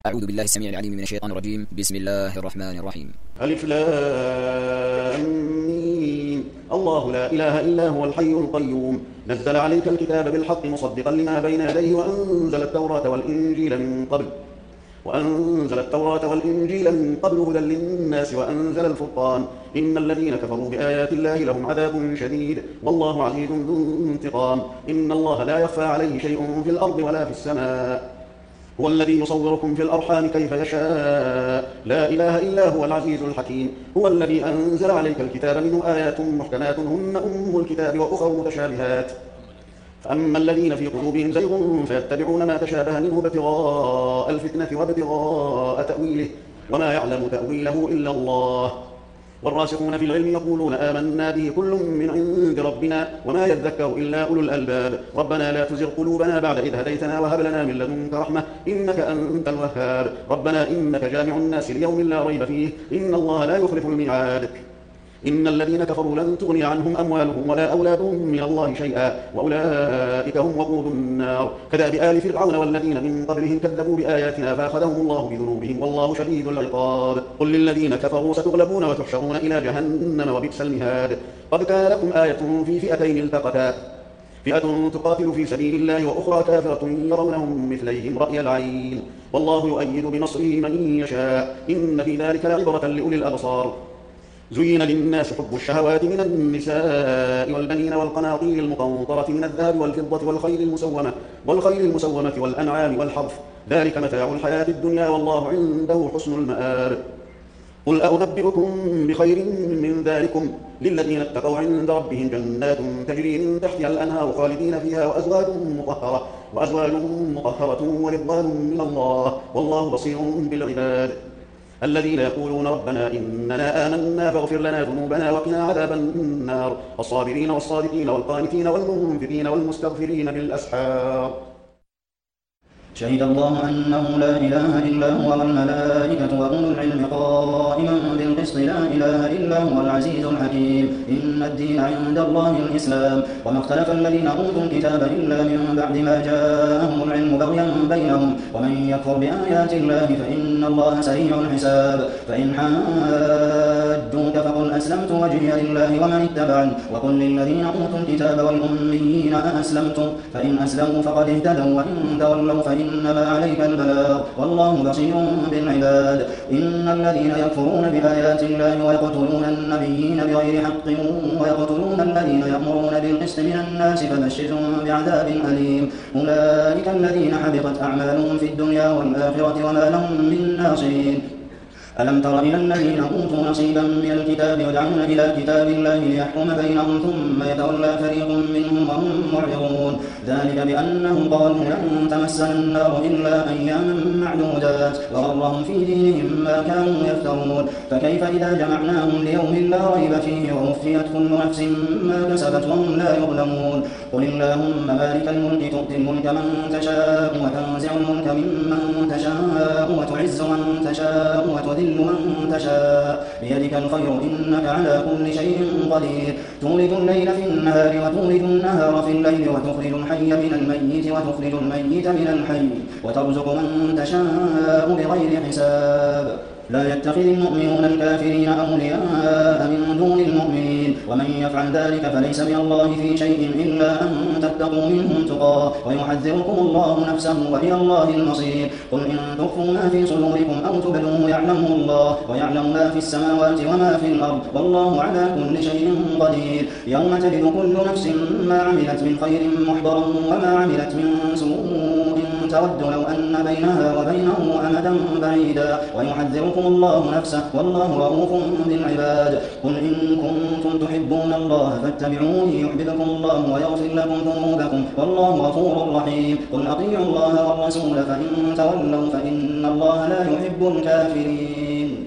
أعوذ بالله السميع العليم من الشيطان الرجيم. بسم الله الرحمن الرحيم. ألف لام ميم. الله لا إله إلا هو الحي القيوم نزل عليك الكتاب بالحق مصدقا لما بين يديه وأنزل التوراة والإنجيل من قبل هدى للناس وأنزل الفرقان إن الذين كفروا بآيات الله لهم عذاب شديد والله عزيز ذو انتقام إن الله لا يخفى عليه شيء في الأرض ولا في السماء هو الذي يصوركم في الأرحام كيف يشاء لا إله إلا هو العزيز الحكيم هو الذي أنزل عليك الكتاب منه آيات محكمات هن أم الكتاب وأخر متشابهات فأما الذين في قلوبهم زيغ فيتبعون ما تشابه منه ابتغاء الفتنة وابتغاء تأويله وما يعلم تأويله إلا الله والراسخون في العلم يقولون آمنا به كل من عند ربنا وما يذكر إلا أولو الألباب ربنا لا تزغ قلوبنا بعد إذ هديتنا وهب لنا من لدنك رحمة إنك أنت الوهاب ربنا إنك جامع الناس ليوم لا ريب فيه إن الله لا يخلف الميعاد إن الذين كفروا لن تغني عنهم أموالهم ولا أولادهم من الله شيئا وأولئك هم وقود النار كدأب آل فرعون والذين من قبلهم كذبوا بآياتنا فأخذهم الله بذنوبهم والله شديد العقاب قل للذين كفروا ستغلبون وتحشرون إلى جهنم وبئس المهاد قد كان لكم آية في فئتين التقتا فئة تقاتل في سبيل الله وأخرى كافرة يرونهم مثليهم رأي العين والله يؤيد بنصره من يشاء إن في ذلك لعبرة لأولي الأبصار زين للناس حب الشهوات من النساء والبنين والقناطير المقنطرة من الذهب والفضة والخيل المسومة والأنعام والحرث ذلك متاع الحياة الدنيا والله عنده حسن المآب قل أنبئكم بخير من ذلكم للذين اتقوا عند ربهم جنات تجري من تحتها الأنهار خالدين فيها وأزواج مطهرة ورضوان من الله والله بصير بالعباد الذين يقولون ربنا إننا آمنا فاغفر لنا ذنوبنا وقنا عذاب النار الصابرين والصادقين والقانتين والمنفقين والمستغفرين بالأسحار شهد الله أنه لا إله إلا هو والملائكة وأولو العلم قائما بالقسط لا إله إلا هو العزيز الحكيم إن الدين عند الله الإسلام وما اختلف الذين أوتوا الكتاب إلا من بعد ما جاءهم العلم بغيا بينهم ومن يكفر بآيات الله فإن الله سريع الحساب فإن حاجوك فقل أسلمت وجهي لله ومن اتبعني وقل للذين أوتوا الكتاب والأميين أأسلمتم فإن أسلموا فقد اهتدوا وإن تولوا فإنما عليك البلاغ والله بصير بالعباد إن الذين يكفرون بآيات الله ويقتلون النبيين بغير حق ويقتلون الذين يأمرون بالقسط من الناس فبشرهم بعذاب أليم أولئك الذين حبطت أعمالهم في الدنيا والآخرة وما لهم من ناصرين ألم تر إلى الذين أوتوا نصيبا من الكتاب يدعون إلى كتاب الله ليحكم بينهم ثم يتولى فريق منهم وهم معرضون ذلك بأنهم قالوا لن تمسنا النار إلا أياما معدودات وغرهم في دينهم ما كانوا يفترون فكيف إذا جمعناهم ليوم لا ريب فيه ووفيت كل نفس ما كسبت وهم لا يظلمون قل اللهم مالك الملك تؤتي الملك من تشاء وتنزع الملك ممن تشاء وتعز من تشاء وتذل من تشاء بيدك الخير إنك على كل شيء قدير تولد الليل في النهار وتولد النهار في الليل وتخرج الحي من الميت وتخرج الميت من الحي وترزق من تشاء بغير حساب لا يتخذ المؤمنون الكافرين أولياء من دون المؤمنين ومن يفعل ذلك فليس من الله في شيء إلا أن تتقوا منهم تقاه ويحذركم الله نفسه وإلى الله المصير قل إن تخفوا ما في صدوركم أو تبدوه يعلمه الله ويعلم ما في السماوات وما في الأرض والله على كل شيء قدير يوم تجد كل نفس ما عملت من خير محضرا وما عملت من سوء تود لو أن بينها وبينه أمدا بعيدا ويحذركم الله نفسه والله رؤوف بالعباد قل إن كنتم تحبون الله فاتبعوني يحببكم الله ويغفر لكم ذنوبكم والله غفور رحيم قل أطيعوا الله والرسول فإن تولوا فإن الله لا يحب الكافرين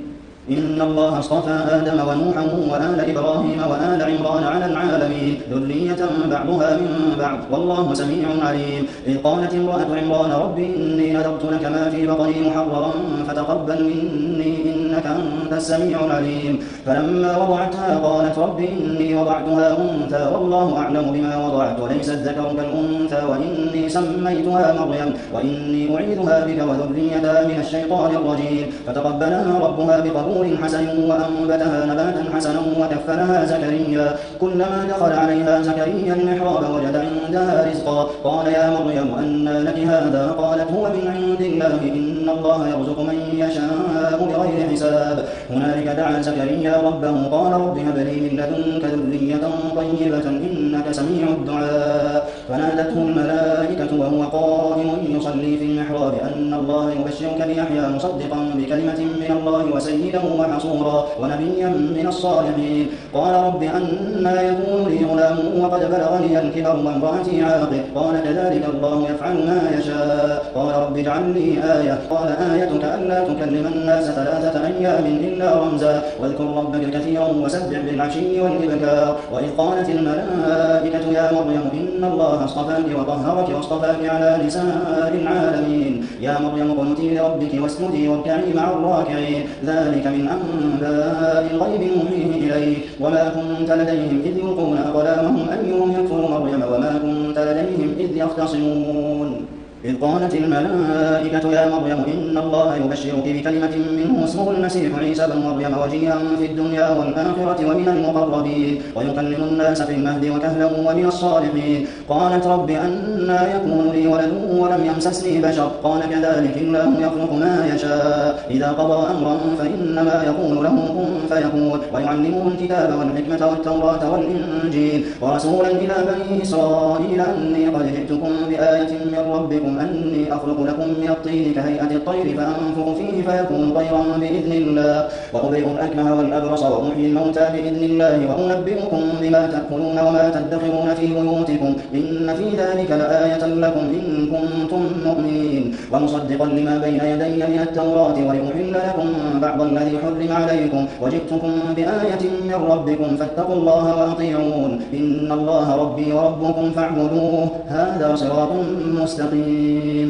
إن الله اصطفى آدم ونوحا وآل إبراهيم وآل عمران على العالمين ذرية بعضها من بعض والله سميع عليم. إذ قالت امرأة عمران رب إني نذرت لك ما في بطني محررا فتقبل مني إنك أنت السميع العليم. فلما وضعتها قالت رب إني وضعتها أنثى والله أعلم بما وضعت وليس الذكر كالأنثى وإني سميتها مريم وإني أعيذها بك وذريتها من الشيطان الرجيم. فتقبلها ربها بقبول حسن وأنبتها نباتا حسنا وكفلها زكريا. كلما دخل عليها زكريا المحراب وجد عندها رزقا قال يا مريم أنى لك هذا قالت هو من عند الله إن الله يرزق من يشاء بغير حساب. هنالك دعا زكريا ربه قال رب هب لي من لدنك ذرية طيبة إنك سميع الدعاء. فنادته الملائكة وهو قائم يصلي في المحراب أن الله يبشرك بيحيى مصدقا بكلمة من الله وسيدا وحصورا ونبيا من الصالحين. قال رب أنى يكون لي غلام وقد بلغني الكبر وامرأتي عاقر قال كذلك الله يفعل ما يشاء. قال رب اجعل لي آية قال آيتك ألا تكلم الناس 3 أيام إلا رمزا واذكر ربك كثيرا وسبح بالعشي والإبكار. وإذ قالت الملائكة يا مريم إن الله اصطفاك وطهرك واصطفاك على نساء العالمين. يا مريم اقنتي لربك واسجدي واركعي مع الراكعين. ذلك من أنباء الغيب نوحيه إليك وما كنت لديهم إذ يلقون أقلامهم أيهم يكفر مريم وما كنت لديهم إذ يختصمون. إذ قالت الملائكة يا مريم إن الله يبشرك بكلمة منه اسمه المسيح عيسى بن مريم وجيها في الدنيا والآخرة ومن المقربين ويكلم الناس في المهد وكهلا ومن الصالحين. قالت رب أنى يكون لي ولد ولم يمسسني بشر قال كذلك الله يخلق ما يشاء إذا قضى أمرا فإنما يقول له كن فيكون. ويعلمه الكتاب والحكمة والتوراة والإنجيل ورسولا إلى بني إسرائيل أني قد جئتكم بآية من ربكم أني أخلق لكم من الطين كهيئة الطير فأنفخ فيه فيكون طيرا بإذن الله وأبرئ الأكمه والأبرص وأحيي الموتى بإذن الله وأنبئكم بما تأكلون وما تدخرون في بيوتكم إن في ذلك لآية لكم إن كنتم مؤمنين. ومصدقا لما بين يدي من التوراة ولأحل لكم بعض الذي حرم عليكم وجئتكم بآية من ربكم فاتقوا الله وأطيعون إن الله ربي وربكم فاعبدوه هذا صراط مستقيم.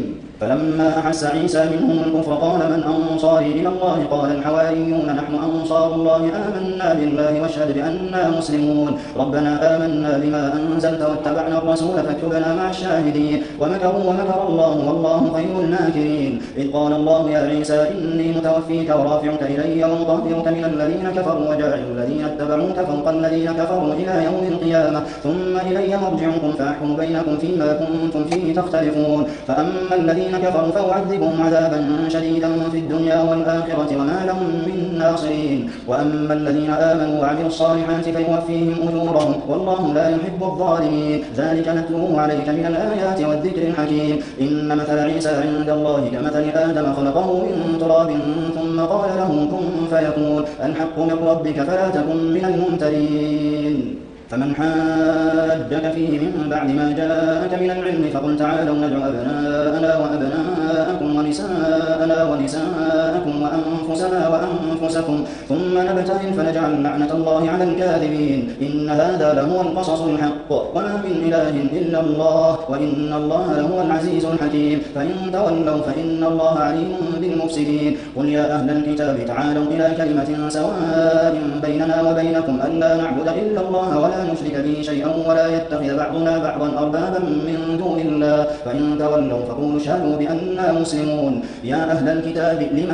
فلما أحس عيسى منهم الكفر قال من أنصاري إلى الله قال الحواريون نحن أنصار الله آمنا بالله واشهد بأننا مسلمون. ربنا آمنا بما أنزلت واتبعنا الرسول فاكتبنا مع الشاهدين. ومكروا ومكر الله والله خير الماكرين. إذ قال الله يا عيسى إني متوفيك ورافعك إلي ومطهرك من الذين كفروا وجاعل الذين اتبعوك فوق الذين كفروا إلى يوم القيامة ثم إلي مرجعكم فأحكم بينكم فيما كنتم فيه تختلفون. فأما الذين كفروا فأعذبهم عذابا شديدا في الدنيا والآخرة وما لهم من ناصرين. وأما الذين آمنوا وعملوا الصالحات فيوفيهم أجورهم والله لا يحب الظالمين. ذلك نتلوه عليك من الآيات والذكر الحكيم. إن مثل عيسى عند الله كمثل آدم خلقه من تراب ثم قال له كن فيكون. الحق من ربك فلا تكن من الممترين. فمن حاجك فيه من بعد ما جاءك من العلم فقل تعالوا ندعو أبناءنا وأبناءكم ونساءنا ونساءكم وأنفسنا وأنفسكم ثم نبتهل فنجعل لعنة الله على الكاذبين. إن هذا لهو القصص الحق وما من إله إلا الله وإن الله لهو العزيز الحكيم. فإن تولوا فإن الله عليم بالمفسدين. قل يا أهل الكتاب تعالوا إلى كلمة سواء بيننا وبينكم ألا نعبد إلا الله ولا نشرك به شيئا ولا يتخذ بعضنا بعضا أربابا من دون الله. فإن تولوا فقولوا اشهدوا بأننا مسلمون. يا أهل الكتاب لم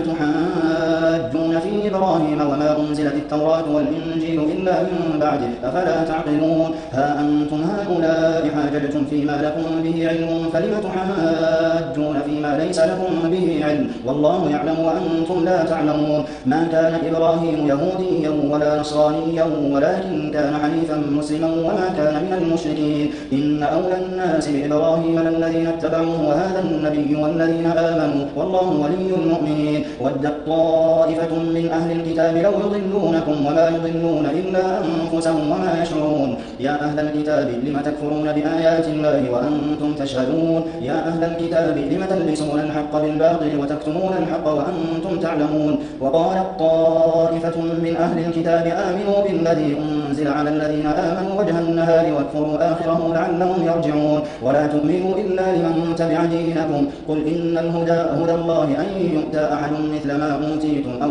تحاجون في إبراهيم وما أنزلت التوراة والإنجيل إلا من بعده أفلا تعقلون. ها أنتم هؤلاء حاججتم فيما لكم به علم فلم تحاجون فيما ليس لكم به علم والله يعلم وأنتم لا تعلمون. ما كان إبراهيم يهوديا ولا نصرانيا ولكن كان حنيفا مسلما وما كان من المشركين إن أولى الناس بإبراهيم للذين اتبعوه وهذا النبي والذين آمنوا والله ولي المؤمنين ودت طائفة من أهل الكتاب لو يضلونكم وما يضلون إلا أنفسهم وما يشعرون يا أهل الكتاب لم تكفرون بآيات الله وأنتم تشهدون يا أهل الكتاب لم تلبسون الحق بالباطل وتكتمون الحق وأنتم تعلمون وقالت طائفة من أهل الكتاب آمنوا بالذي أنزل على الذين آمنوا وجه النهار واكفروا آخره لعلهم يرجعون ولا تؤمنوا إلا لمن تبع دينكم قل إن الهدى هدى الله أن يؤتى أحد مثل ما أوتيتم أو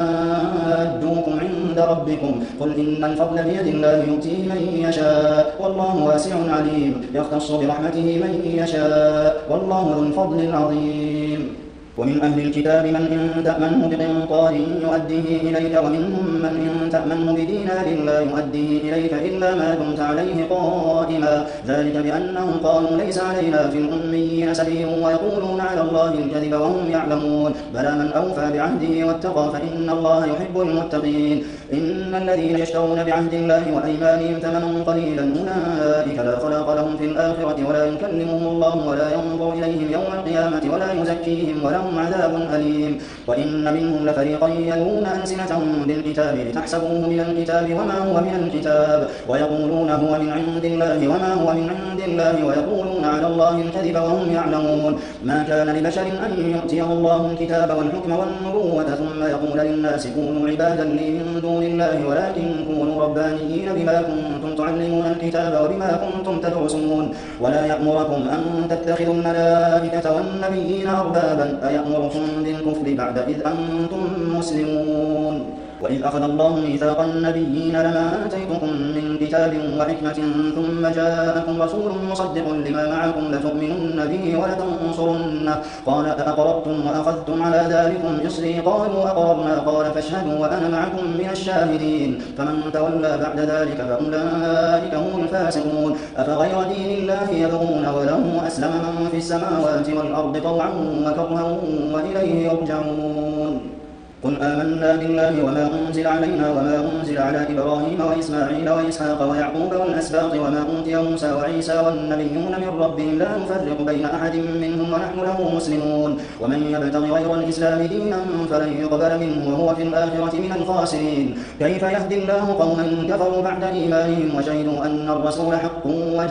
يحاجوكم عند ربكم قل إن الفضل بيد الله يؤتيه من يشاء والله واسع عليم يختص برحمته من يشاء والله ذو الفضل العظيم ومن أهل الكتاب من إن تأمنه بقنطار يؤديه إليك ومنهم من إن تأمنه بدينار لا يؤديه إليك إلا ما دمت عليه قائما ذلك بأنهم قالوا ليس علينا في الأميين سبيل ويقولون على الله الكذب وهم يعلمون بلى من أوفى بعهده واتقى فإن الله يحب المتقين إن الذين يشترون بعهد الله وأيمانهم ثمنا قليلا أولئك لا خلاق لهم في الآخرة ولا يكلمهم الله ولا ينظر إليهم يوم القيامة ولا يزكيهم ولهم عذاب أليم وإن منهم لفريقا يلوون ألسنتهم بالكتاب لتحسبوه من الكتاب وما هو من الكتاب ويقولون هو من عند الله وما هو من عند الله ويقولون على الله الكذب وهم يعلمون ما كان لبشر أن يؤتيه الله الكتاب والحكم والنبوة ثم يقول للناس كونوا عبادا لي من دون الله ولكن كونوا ربانيين بما كنتم تعلمون الكتاب وبما كنتم تدرسون ولا يأمركم أن تتخذوا الملائكة والنبيين أربابا أيأمركم بالكفر بعد إذ أنتم مسلمون وإذ أخذ الله ميثاق النبيين لما آتيتكم من كتاب وحكمة ثم جاءكم رسول مصدق لما معكم لتؤمنن به ولتنصرنه قال أأقررتم وأخذتم على ذلكم إصري قالوا أقررنا قال فاشهدوا وأنا معكم من الشاهدين فمن تولى بعد ذلك فأولئك هم الفاسقون أفغير دين الله يبغون وله أسلم من في السماوات والأرض طوعا وكرها وإليه يرجعون قل آمنا بالله وما أنزل علينا وما أنزل على إبراهيم وإسماعيل وإسحاق ويعقوب والأسباط وما أوتي موسى وعيسى والنبيون من ربهم لا نفرق بين أحد منهم ونحن له مسلمون ومن يبتغ غير الإسلام دينا فلن يقبل منه وهو في الآخرة من الخاسرين كيف يهدي الله قوما كفروا بعد إيمانهم وشهدوا أن الرسول حق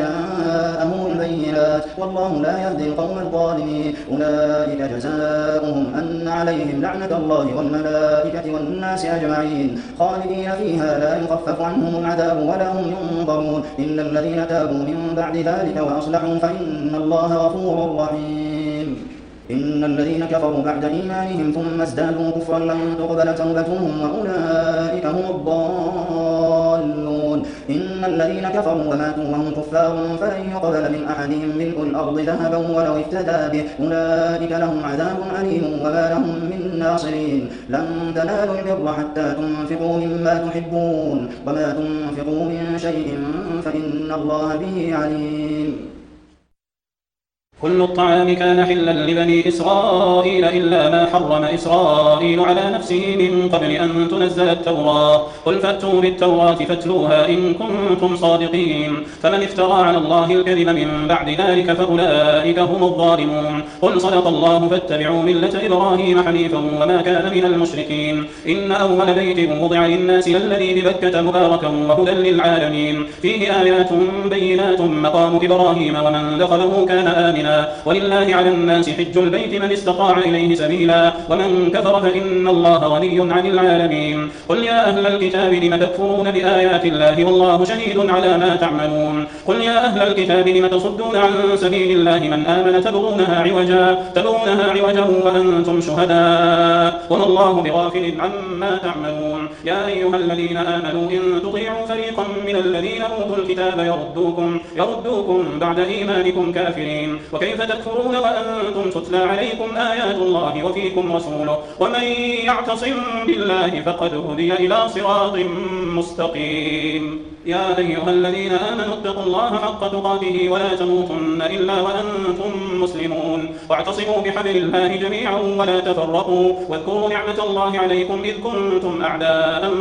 وجاءهم البينات والله لا يهدي القوم الظالمين أولئك جزاؤهم أن عليهم لعنة الله والملائكة والناس أجمعين خالدين فيها لا يخفف عنهم العذاب ولا هم ينظرون إلا الذين تابوا من بعد ذلك وأصلحوا فإن الله غفور رحيم إن الذين كفروا بعد إيمانهم ثم ازدادوا كفرا لن تقبل توبتهم وأولئك هم الضالون إن الذين كفروا وماتوا وهم كفار فلن يقبل من أحدهم ملء الأرض ذهبا ولو افتدى به أولئك لهم عذاب أليم وما لهم من ناصرين لن تنالوا البر حتى تنفقوا مما تحبون وما تنفقوا من شيء فإن الله به عليم كل الطعام كان حلا لبني إسرائيل إلا ما حرم إسرائيل على نفسه من قبل أن تنزل التوراة قل فأتوا بالتوراة فاتلوها إن كنتم صادقين فمن افترى على الله الكذب من بعد ذلك فأولئك هم الظالمون قل صدق الله فاتبعوا ملة إبراهيم حنيفا وما كان من المشركين إن أول بيت وضع للناس للذي ببكة مباركا وهدى للعالمين فيه آيات بينات مقام إبراهيم ومن دخله كان آمنا ولله على الناس حج البيت من استطاع إليه سبيلا ومن كفر فإن الله غني عن العالمين قل يا أهل الكتاب لم تكفرون بآيات الله والله شهيد على ما تعملون قل يا أهل الكتاب لم تصدون عن سبيل الله من آمن تبغونها عوجا وأنتم شهداء وما الله بغافل عما تعملون يا أيها الذين آمنوا إن تطيعوا فريقا من الذين أوتوا الكتاب يردوكم بعد إيمانكم كافرين وكيف تكفرون وأنتم تتلى عليكم آيات الله وفيكم رسوله ومن يعتصم بالله فقد هدي إلى صراط مستقيم يا أيها الذين آمنوا اتقوا الله حق تقاته ولا تموتن إلا وأنتم مسلمون واعتصموا بحبل الله جميعا ولا تفرقوا واذكروا نعمة الله عليكم إذ كنتم أعداء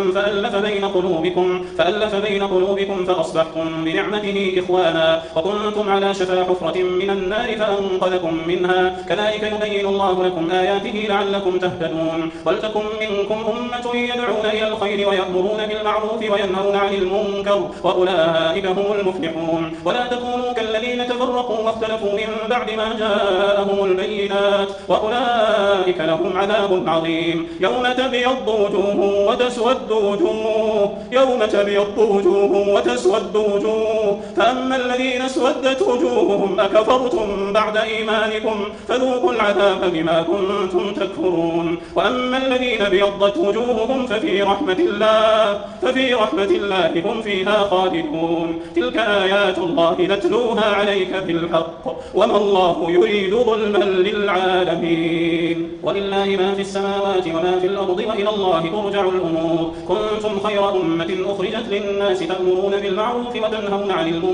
فألف بين قلوبكم فأصبحتم بنعمته إخوانا وكنتم على شفا حفرة من النار فأنقذكم منها كذلك يبين الله لكم آياته لعلكم تهتدون ولتكن منكم أمة يدعون إلى الخير ويأمرون بالمعروف وينهون عن المنكر وأولئك هم المفلحون ولا تكونوا كالذين تفرقوا واختلفوا من بعد ما جاءهم البينات وأولئك لهم عذاب عظيم يوم تبيض وجوه وتسود وجوه فأما الذين اسودت وجوههم أكفرتم بعد إيمانكم فذوقوا العذاب بما كنتم تكفرون وأما الذين ابيضت وجوههم ففي رحمة الله هم فيها خالدون تلك آيات الله نتلوها عليك بالحق وما الله يريد ظلما للعالمين ولله ما في السماوات وما في الأرض وإلى الله ترجع الأمور كنتم خير أمة أخرجت للناس تأمرون بالمعروف وتنهون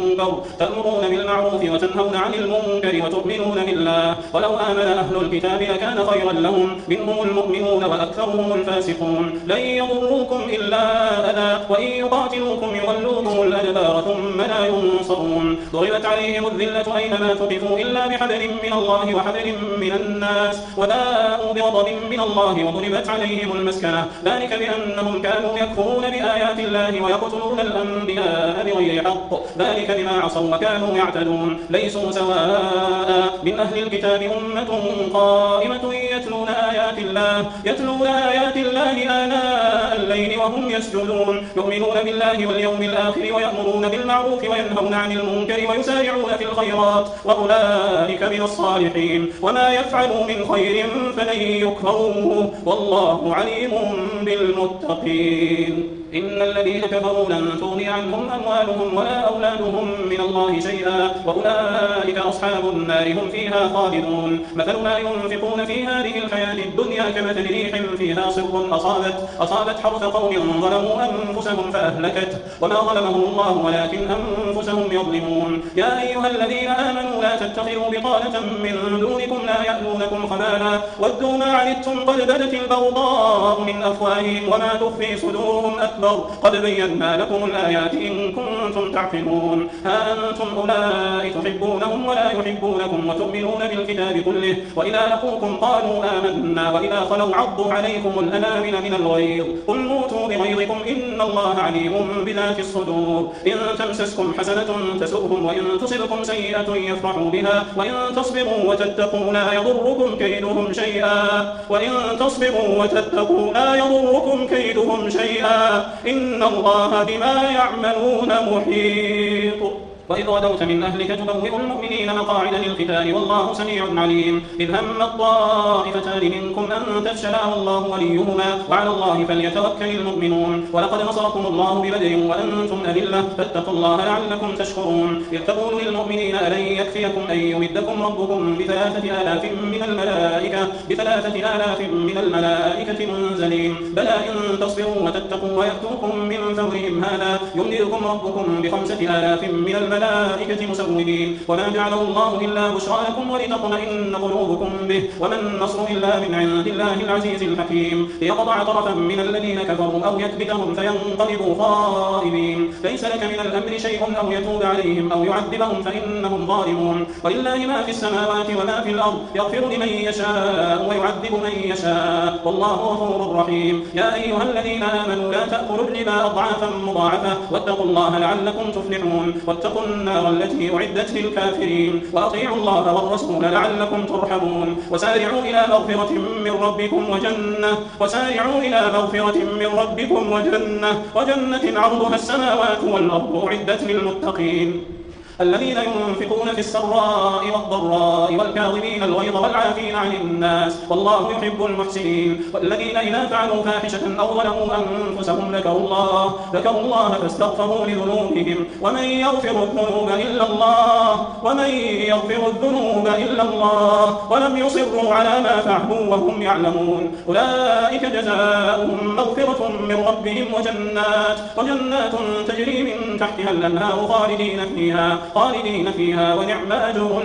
عن المنكر وتؤمنون بالله ولو آمن أهل الكتاب لكان خيرا لهم منهم المؤمنون وأكثرهم الفاسقون لن يضروكم إلا أذى وإن يقاتلوكم يولوكم الأدبار ثم لا ينصرون ضربت عليهم الذلة أينما ثقفوا إلا بحبل من الله وحبل من الناس وباءوا بغضب من الله وضربت عليهم المسكنة ذلك بأنهم كانوا يكفرون بآيات الله ويقتلون الأنبياء بغير حق ذلك بما عصوا وكانوا يعتدون ليسوا سواء من أهل الكتاب أمة قائمة يتلون آيات الله آناء الليل وهم يسجدون يؤمنون بالله واليوم الآخر ويأمرون بالمعروف وينهون عن المنكر ويسارعون في الخيرات وأولئك من الصالحين وما يفعلوا من خير فلن يكفروه والله عليم بالمتقين إن الذين كفروا لن تغني عنهم أموالهم ولا أولادهم من الله شيئا وأولئك أصحاب النار هم فيها خالدون مثل ما ينفقون في هذه الحياة الدنيا كمثل ريح فيها صر أصابت حرث قوم ظلموا أنفسهم فأهلكت وما ظلمهم الله ولكن أنفسهم يظلمون يا أيها الذين آمنوا لا تتخذوا بطانة من دونكم لا يألونكم خبالا ودوا ما عنتم قد بدت البغضاء من أفواههم وما تخفي صدورهم أكبر قد بينا لكم الآيات إن كنتم تعقلون ها أنتم أولئك تحبونهم ولا يحبونكم وتؤمنون بالكتاب كله وإذا لقوكم قالوا آمنا وإذا خلوا عضوا عليكم الأنامل من الغيظ قل موتوا بغيظكم إن الله عليم بذات الصدور إن تمسسكم حسنة تسؤهم وإن تصبكم سيئة يفرحوا بها وإن تصبروا وتتقوا لا يضركم كيدهم شيئا إن الله بما يعملون محيط وإذ غدوت من أهلك تبوئ المؤمنين مقاعد للقتال والله سميع عليم إذ هم الطائفتان منكم أن تفشلا والله وليهما وعلى الله فليتوكل المؤمنون ولقد نصركم الله ببدر وأنتم أذلة فاتقوا الله لعلكم تشكرون إذ تقول للمؤمنين ألن يكفيكم أن يمدكم ربكم ب3,000 من الملائكة منزلين بلى إن تصبروا وتتقوا ويأتوكم من فورهم هذا يمدكم ربكم ب5,000 من الملائكة مسومين وما جعله الله إلا بشرى لكم ولتطمئن قلوبكم به وما النصر إلا من عند الله العزيز الحكيم ليقطع طرفا من الذين كفروا أو يكبتهم فينقلبوا خائبين ليس لك من الأمر شيء أو يتوب عليهم أو يعذبهم فإنهم ظالمون ولله ما في السماوات وما في الأرض يغفر لمن يشاء ويعذب من يشاء والله غفور رحيم يا أيها الذين آمنوا لا تأكلوا الربا أضعافا مضاعفة واتقوا الله لعلكم تفلحون واتقوا النار التي أعدت للكافرين وأطيعوا الله والرسول لعلكم ترحمون وسارعوا إلى مغفرة من ربكم وجنة عرضها السماوات والأرض أعدت للمتقين الذين ينفقون في السراء والضراء والكاظمين الغيظ والعافين عن الناس والله يحب المحسنين. والذين إذا فعلوا فاحشة أو ظلموا أنفسهم ذكروا الله فاستغفروا لذنوبهم ومن يغفر الذنوب إلا الله ولم يصروا على ما فعلوا وهم يعلمون أولئك جزاؤهم مغفرة من ربهم وجنات تجري من تحتها الأنهار خالدين فيها ونعم أجر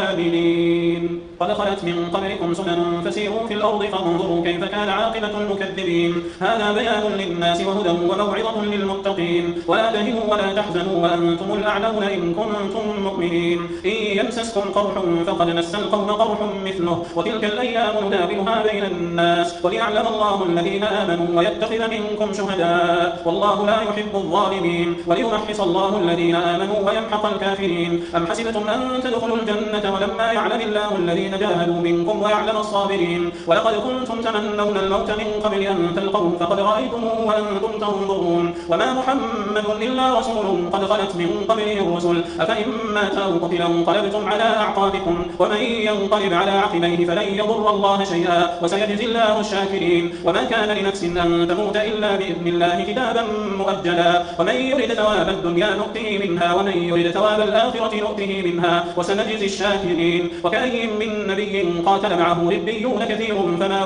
العاملين. قد خلت من قبلكم سنن فسيروا في الأرض فانظروا كيف كان عاقبة المكذبين. هذا بيان للناس وهدى وموعظة للمتقين. ولا تهنوا ولا تحزنوا وأنتم الأعلون إن كنتم مؤمنين. إن يمسسكم قرح فقد مس القوم قرح مثله وتلك الأيام نداولها بين الناس وليعلم الله الذين آمنوا ويتخذ منكم شهداء والله لا يحب الظالمين وليمحص الله الذين آمنوا ويمحق الكافرين. أم حسبتم أن تدخلوا الجنة ولما يعلم الله الذين جاهدوا منكم ويعلم الصابرين. ولقد كنتم تمنون الموت من قبل أن تلقوه فقد رأيتموه وأنتم تنظرون. وما محمد إلا رسول قد خلت من قبله الرسل أفإن مات أو قتل انقلبتم على أعقابكم ومن ينقلب على عقبيه فلن يضر الله شيئا وسيجزي الله الشاكرين. وما كان لنفس أن تموت إلا بإذن الله كتابا مؤجلا. ومن يرد ثواب الدنيا نؤته منها ومن يرد ثواب الآخرة نؤته منها وسنجزي الشاكرين. وكأين من نبي قاتل معه ربيون كثير فما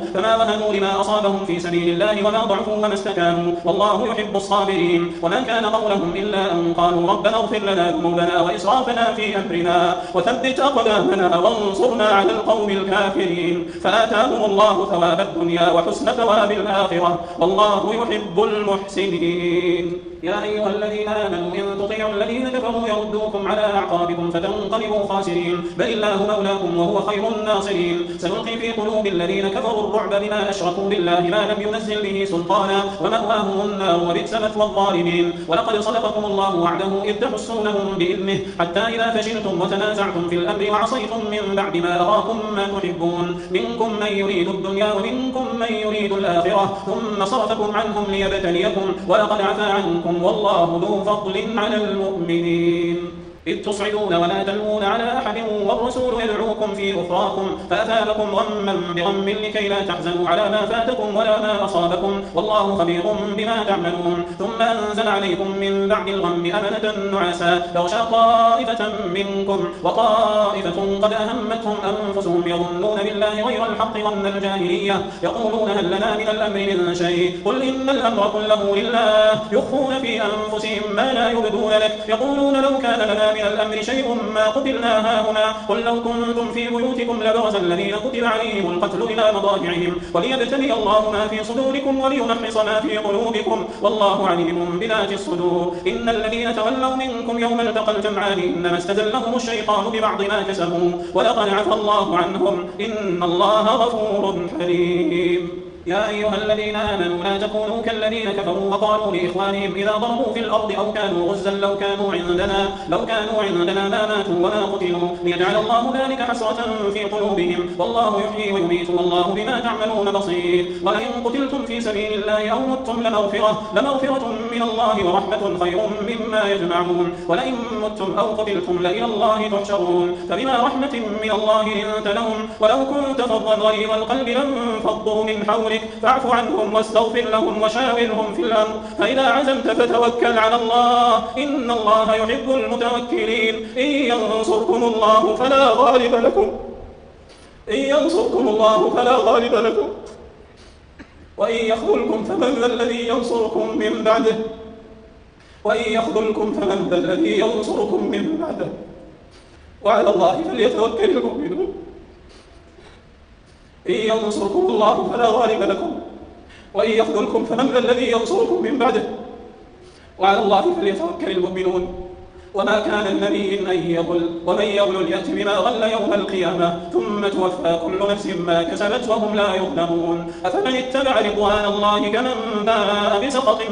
وهنوا لما أصابهم في سبيل الله وما ضعفوا وما استكانوا والله يحب الصابرين. وما كان قولهم إلا أن قالوا ربنا اغفر لنا ذنوبنا وإسرافنا في أمرنا وثبت أقدامنا وانصرنا على القوم الكافرين. فآتاهم الله ثواب الدنيا وحسن ثواب الآخرة والله يحب المحسنين. يا أيها الذين آمنوا إن تطيعوا الذين كفروا يردوكم على أعقابكم فتنقلبوا خاسرين بل الله مولاكم وهو خير الناصرين. سنلقي في قلوب الذين كفروا الرعب بما أشركوا بالله ما لم ينزل به سلطانا ومأواهم النار وبئس مثوى الظالمين. ولقد صدقكم الله وعده إذ تحسونهم بإذنه حتى إذا فشلتم وتنازعتم في الأمر وعصيتم من بعد ما أراكم ما تحبون منكم من يريد الدنيا ومنكم من يريد الآخرة ثم صرفكم عنهم ليبتليكم ولقد عفا عنكم والله ذو فضل على المؤمنين. إذ تصعدون ولا تلوون على أحد والرسول يدعوكم في أخراكم فأثابكم غما بغم لكي لا تحزنوا على ما فاتكم ولا ما أصابكم والله خبير بما تعملون. ثم أنزل عليكم من بعد الغم أمنة نعاسا يغشى طائفة منكم وطائفة قد أهمتهم أنفسهم يظنون بالله غير الحق ظن الجاهلية يقولون هل لنا من الأمر من شيء قل إن الأمر كله لله يخفون في أنفسهم ما لا يبدون لك يقولون لو كان لنا من الأمر شيء ما قتلنا هاهنا قل لو كنتم في بيوتكم لبرز الذين كتب عليهم القتل إلى مضاجعهم وليبتلي الله ما في صدوركم وليمحص ما في قلوبكم والله عليم بذات الصدور. إن الذين تولوا منكم يوم التقى الجمعان إنما استزلهم الشيطان ببعض ما كسبوا ولقد عفى الله عنهم إن الله غفور حليم. يا أيها الذين آمنوا لا تكونوا كالذين كفروا وقالوا لإخوانهم إذا ضربوا في الأرض أو كانوا غزا لو كانوا عندنا ما ماتوا وما قتلوا ليجعل الله ذلك حسرة في قلوبهم والله يحيي ويميت والله بما تعملون بصير. ولئن قتلتم في سبيل الله أو متم لمغفرة من الله ورحمة خير مما يجمعون. ولئن متم أو قتلتم لإلى الله تحشرون. فبما رحمة من الله لنت لهم ولو كنت فظا غليظ القلب لانفضوا من حولك فاعف عنهم واستغفر لهم وشاورهم في الأمر فإذا عزمت فتوكل على الله إن الله يحب المتوكلين. إن ينصركم الله فلا غالب لكم وإن يخذلكم فمن ذا الذي ينصركم من بعده وعلى الله فليتوكل المؤمنون. إن ينصركم الله فلا غالب لكم وإن يخذلكم فمن ذا الذي ينصركم من بعده وعلى الله فليتوكل المؤمنون. وما كان النبي أن يغل ومن يغل يأت بما غل يوم القيامة ثم توفى كل نفس ما كسبت وهم لا يظلمون. أفمن اتبع رضوان الله كمن باء بسخط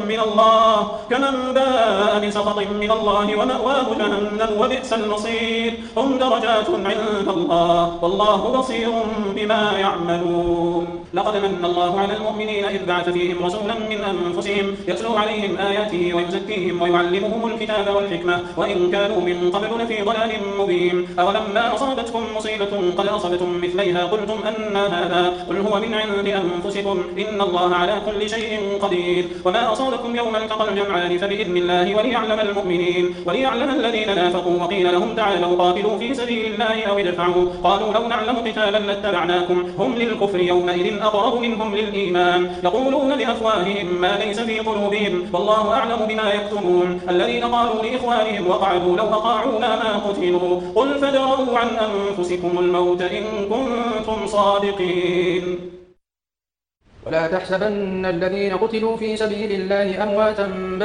من الله ومأواه جهنم وبئس المصير. هم درجات عند الله والله بصير بما يعملون. لقد من الله على المؤمنين إذ بعث فيهم رسولا من أنفسهم يتلو عليهم آياته ويزكيهم ويعلمهم الكتاب والحكمة وإن وإن كانوا من قبل لفي ضلال مبين. أولما أصابتكم مصيبة قد أصبتم مثليها قلتم أن هذا قل هو من عند أنفسكم إن الله على كل شيء قدير. وما أصابكم يوم التقى الجمعان فبإذن الله وليعلم المؤمنين وليعلم الذين نافقوا. وقيل لهم تعالوا قاتلوا في سبيل الله أو ادفعوا قالوا لو نعلم قتالا لاتبعناكم هم للكفر يومئذ أقرب منهم للإيمان يقولون بأفواههم ما ليس في قلوبهم والله أعلم بما يكتمون. الذين قالوا لإخوانهم وقعدوا لو أطاعونا ما قتلوا قل فادرءوا عن أنفسكم الموت إن كنتم صادقين. ولا تحسبن الذين قتلوا في سبيل الله أمواتا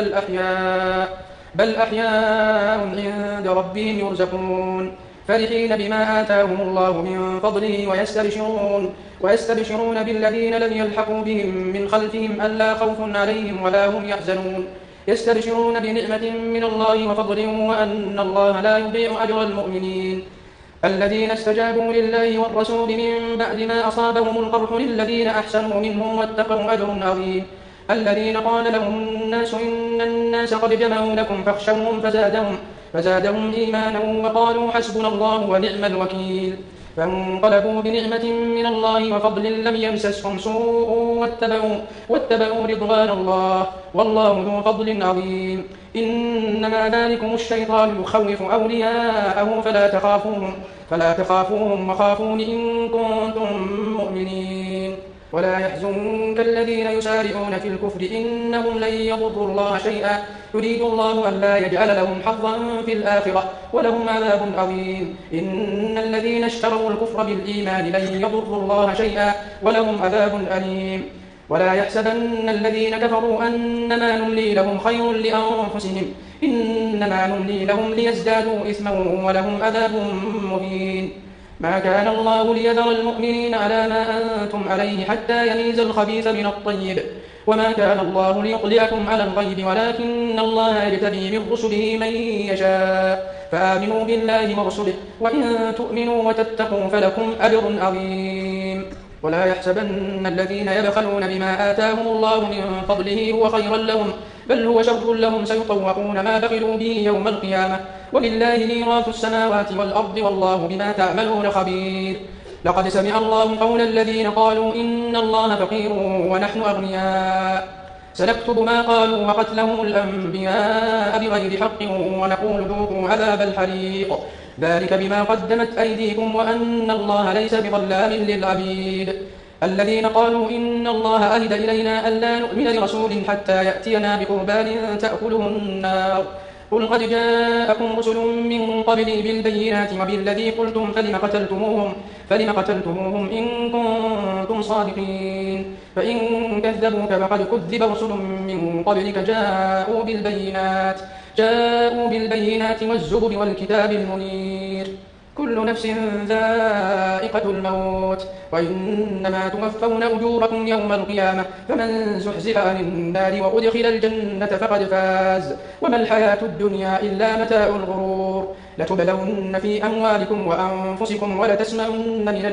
بل أحياء عند ربهم يرزقون فرحين بما آتاهم الله من فضله ويستبشرون بالذين لم يلحقوا بهم من خلفهم ألا خوف عليهم ولا هم يحزنون يستبشرون بنعمة من الله وفضل وأن الله لا يضيع أجر المؤمنين. الذين استجابوا لله والرسول من بعد ما أصابهم القرح للذين أحسنوا منهم واتقوا أجر عظيم. الذين قال لهم الناس إن الناس قد جمعوا لكم فاخشوهم فزادهم إيمانا وقالوا حسبنا الله ونعم الوكيل. فانقلبوا بنعمة من الله وفضل لم يمسسهم سوء واتبعوا رضوان الله والله ذو فضل عظيم. إنما ذلكم الشيطان يخوف أولياءه فلا تخافوهم وخافون إن كنتم مؤمنين. ولا يحزنك الذين يسارعون في الكفر إنهم لن يضروا الله شيئا يريد الله ألا يجعل لهم حظا في الآخرة ولهم عذاب عظيم. إن الذين اشتروا الكفر بالإيمان لن يضروا الله شيئا ولهم عذاب أليم. ولا يحسبن الذين كفروا أنما نملي لهم خير لأنفسهم إنما نملي لهم ليزدادوا إثما ولهم عذاب مهين. ما كان الله ليذر المؤمنين على ما أنتم عليه حتى يميز الخبيث من الطيب وما كان الله ليطلعكم على الغيب ولكن الله يجتبي من رسله من يشاء فآمنوا بالله ورسله وإن تؤمنوا وتتقوا فلكم أجر عظيم. ولا يحسبن الذين يبخلون بما آتاهم الله من فضله هو خيرا لهم بل هو شر لهم سيطوقون ما بخلوا به يوم القيامة ولله ميراث السماوات والأرض والله بما تعملون خبير. لقد سمع الله قول الذين قالوا إن الله فقير ونحن أغنياء سنكتب ما قالوا وقتلهم الأنبياء بغير حق ونقول ذوقوا عذاب الحريق ذلك بما قدمت أيديكم وأن الله ليس بظلام للعبيد. الذين قالوا إن الله أهد إلينا ألا نؤمن لرسول حتى يأتينا بقربان تأكله النار قل قد جاءكم رسل من قبلي بالبينات وبالذي قلتم فلم قتلتموهم إن كنتم صادقين فإن كذبوك فقد كذب رسل من قبلك جاءوا بالبينات والزبر والكتاب المنير كل نفس ذائقة الموت وإنما توفون أجوركم يوم القيامة فمن زحزح عن النار وأدخل الجنة فقد فاز وما الحياة الدنيا إلا متاع الغرور. لتبلون في أموالكم وأنفسكم ولتسمعن من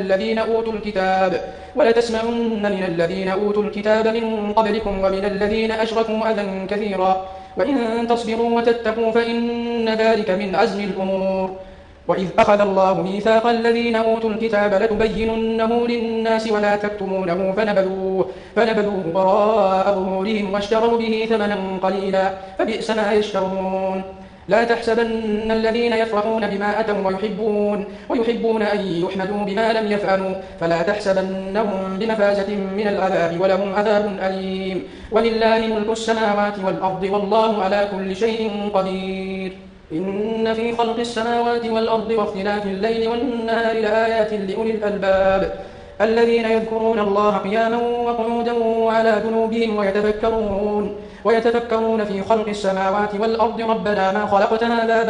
الذين أوتوا الكتاب من قبلكم ومن الذين أشركوا أذى كثيرا وإن تصبروا وتتقوا فإن ذلك من عزم الأمور. وإذ أخذ الله ميثاق الذين أوتوا الكتاب لتبيننه للناس ولا تكتمونه فنبذوه وراء ظهورهم واشتروا به ثمنا قليلا فبئس ما يشترون. لا تحسبن الذين يفرحون بما أتوا ويحبون أن يحمدوا بما لم يفعلوا فلا تحسبنهم بمفازة من العذاب ولهم عذاب أليم. ولله ملك السماوات والأرض والله على كل شيء قدير. إن في خلق السماوات والأرض واختلاف الليل والنهار لآيات لأولي الألباب الذين يذكرون الله قياما وقعودا وعلى جنوبهم ويتفكرون في خلق السماوات والأرض ربنا ما خلقت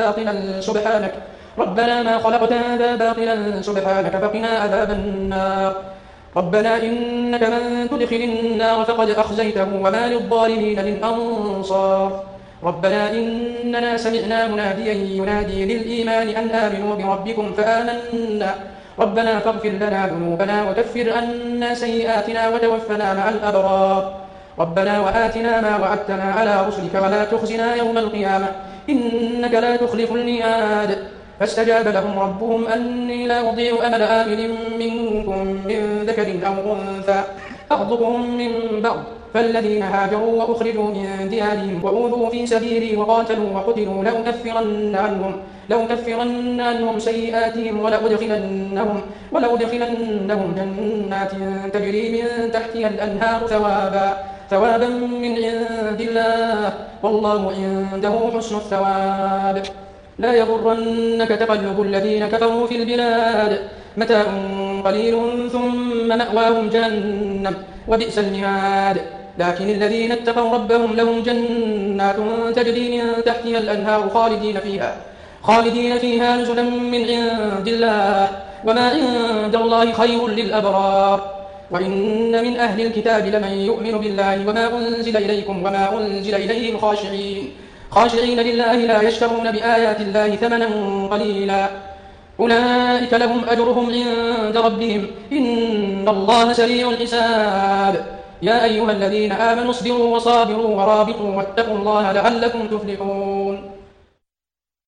هذا باطلا سبحانك فقنا عذاب النار. ربنا إنك من تدخل النار فقد أخزيته وما للظالمين من أنصار. ربنا إننا سمعنا مناديا ينادي للإيمان أن آمنوا بربكم فآمنا ربنا فاغفر لنا ذنوبنا وكفر عنا سيئاتنا وتوفنا مع الأبرار. ربنا وآتنا ما وعدتنا على رسلك ولا تخزنا يوم القيامة إنك لا تخلف الميعاد فاستجاب لهم ربهم أني لا أضيع أمل آمل منكم من ذكر أو أنثى بعضكم من بعض فالذين هاجروا وأخرجوا من ديارهم وأوذوا في سبيلي وقاتلوا وقتلوا لأكفرن عنهم سيئاتهم ولأدخلنهم جنات تجري من تحتها الأنهار ثوابا من عند الله والله عنده حسن الثواب لا يغرنك تقلب الذين كفروا في البلاد متاع قليل ثم مأواهم جهنم وبئس المهاد لكن الذين اتقوا ربهم لهم جنات تجري من تحتها الأنهار خالدين فيها نزلا من عند الله وما عند الله خير للأبرار وإن من أهل الكتاب لمن يؤمن بالله وما أنزل إليكم وما أنزل إليهم خاشعين لله لا يشترون بآيات الله ثمنا قليلا أولئك لهم أجرهم عند ربهم إن الله سريع الحساب يا أيها الذين آمنوا اصبروا وصابروا ورابطوا واتقوا الله لعلكم تفلحون